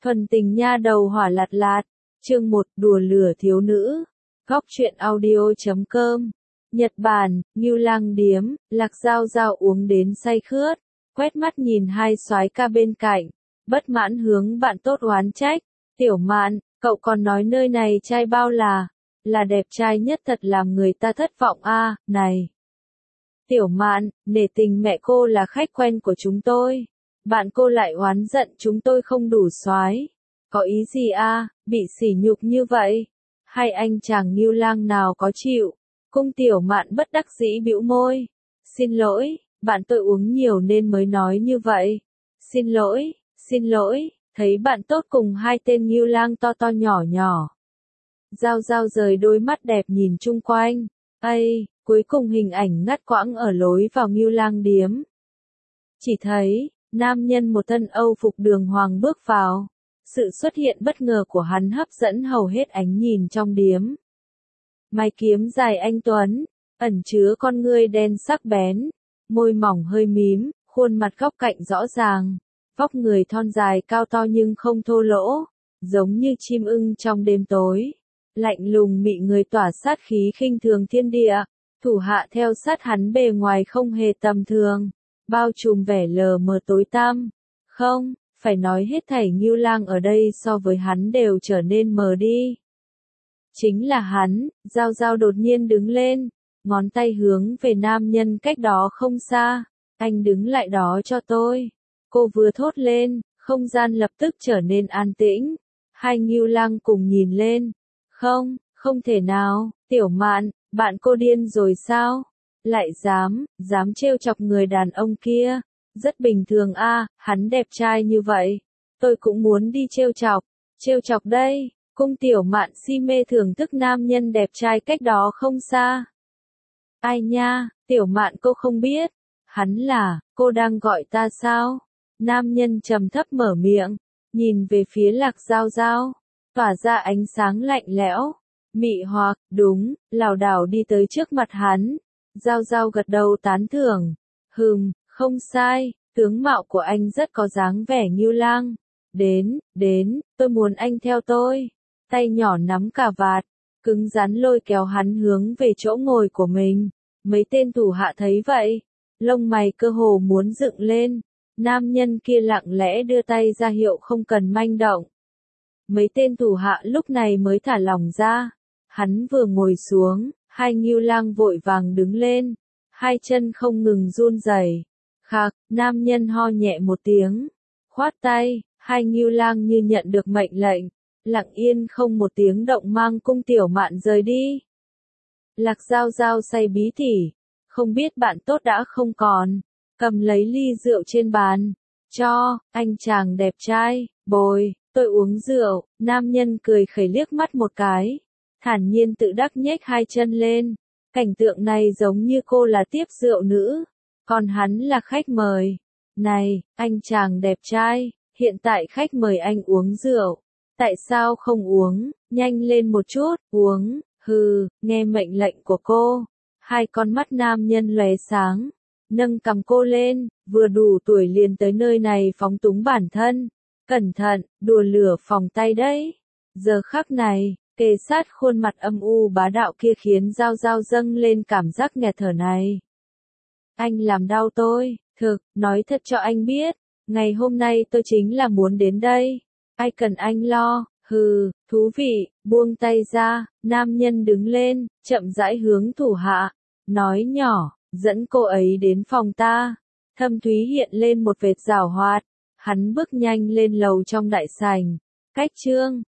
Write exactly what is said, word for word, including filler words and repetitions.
Thuần tình nha đầu hỏa lạt lạt, chương một đùa lửa thiếu nữ, góc truyện audio chấm com, Nhật Bản, Ngưu Lang Điếm, Lạc Giao Giao uống đến say khướt, quét mắt nhìn hai soái ca bên cạnh, bất mãn hướng bạn tốt oán trách, Tiểu Mạn, cậu còn nói nơi này trai bao là, là đẹp trai nhất thật làm người ta thất vọng a, này. Tiểu Mạn, nể tình mẹ cô là khách quen của chúng tôi. Bạn cô lại oán giận chúng tôi không đủ soái. Có ý gì a, bị sỉ nhục như vậy? Hay anh chàng Ngưu Lang nào có chịu? Cung Tiểu Mạn bất đắc dĩ bĩu môi. Xin lỗi, bạn tôi uống nhiều nên mới nói như vậy. Xin lỗi, xin lỗi, thấy bạn tốt cùng hai tên Ngưu Lang to to nhỏ nhỏ. Giao Giao rời đôi mắt đẹp nhìn chung quanh. Ây, cuối cùng hình ảnh ngắt quãng ở lối vào Ngưu Lang Điếm. Chỉ thấy, nam nhân một thân Âu phục đường hoàng bước vào. Sự xuất hiện bất ngờ của hắn hấp dẫn hầu hết ánh nhìn trong điếm. Mày kiếm dài anh tuấn, ẩn chứa con ngươi đen sắc bén, môi mỏng hơi mím, khuôn mặt góc cạnh rõ ràng, vóc người thon dài cao to nhưng không thô lỗ, giống như chim ưng trong đêm tối, lạnh lùng mị người tỏa sát khí khinh thường thiên địa, thủ hạ theo sát hắn bề ngoài không hề tầm thường. Bao trùm vẻ lờ mờ tối tăm. Không, phải nói hết thảy Ngưu Lang ở đây so với hắn đều trở nên mờ đi. Chính là hắn, Giao Giao đột nhiên đứng lên, ngón tay hướng về nam nhân cách đó không xa. Anh đứng lại đó cho tôi. Cô vừa thốt lên, không gian lập tức trở nên an tĩnh. Hai Ngưu Lang cùng nhìn lên. Không, không thể nào, Tiểu Mạn, bạn cô điên rồi sao? Lại dám, dám trêu chọc người đàn ông kia. Rất bình thường a, hắn đẹp trai như vậy. Tôi cũng muốn đi trêu chọc. Trêu chọc đây, Cung Tiểu Mạn si mê thưởng thức nam nhân đẹp trai cách đó không xa. Ai nha, Tiểu Mạn cô không biết. Hắn là, cô đang gọi ta sao? Nam nhân trầm thấp mở miệng, nhìn về phía Lạc Giao Giao, tỏa ra ánh sáng lạnh lẽo, mị hoặc, đúng, lảo đảo đi tới trước mặt hắn. Giao Giao gật đầu tán thưởng. Hừm, không sai, tướng mạo của anh rất có dáng vẻ Ngưu Lang. Đến, đến, tôi muốn anh theo tôi. Tay nhỏ nắm cà vạt, cứng rắn lôi kéo hắn hướng về chỗ ngồi của mình. Mấy tên thủ hạ thấy vậy, lông mày cơ hồ muốn dựng lên. Nam nhân kia lặng lẽ đưa tay ra hiệu không cần manh động. Mấy tên thủ hạ lúc này mới thả lỏng ra. Hắn vừa ngồi xuống. Hai Ngưu Lang vội vàng đứng lên, hai chân không ngừng run rẩy. Khạc, nam nhân ho nhẹ một tiếng, khoát tay, hai Ngưu Lang như nhận được mệnh lệnh, lặng yên không một tiếng động mang Cung Tiểu Mạn rời đi. Lạc Giao Giao say bí tỉ, không biết bạn tốt đã không còn, cầm lấy ly rượu trên bàn, cho, anh chàng đẹp trai, bồi, tôi uống rượu, nam nhân cười khẩy liếc mắt một cái. Thản nhiên tự đắc nhếch hai chân lên, cảnh tượng này giống như cô là tiếp rượu nữ, còn hắn là khách mời. Này, anh chàng đẹp trai, hiện tại khách mời anh uống rượu, tại sao không uống, nhanh lên một chút, uống, hừ, nghe mệnh lệnh của cô. Hai con mắt nam nhân lóe sáng, nâng cầm cô lên, vừa đủ tuổi liền tới nơi này phóng túng bản thân, cẩn thận, đùa lửa phòng tay đấy. Giờ khắc này, kề sát khuôn mặt âm u bá đạo kia khiến Giao Giao dâng lên cảm giác nghẹt thở này. Anh làm đau tôi, thực, nói thật cho anh biết, ngày hôm nay tôi chính là muốn đến đây. Ai cần anh lo, hừ, thú vị, buông tay ra, nam nhân đứng lên, chậm rãi hướng thủ hạ, nói nhỏ, dẫn cô ấy đến phòng ta. Thâm thúy hiện lên một vệt giảo hoạt, hắn bước nhanh lên lầu trong đại sảnh, cách chương.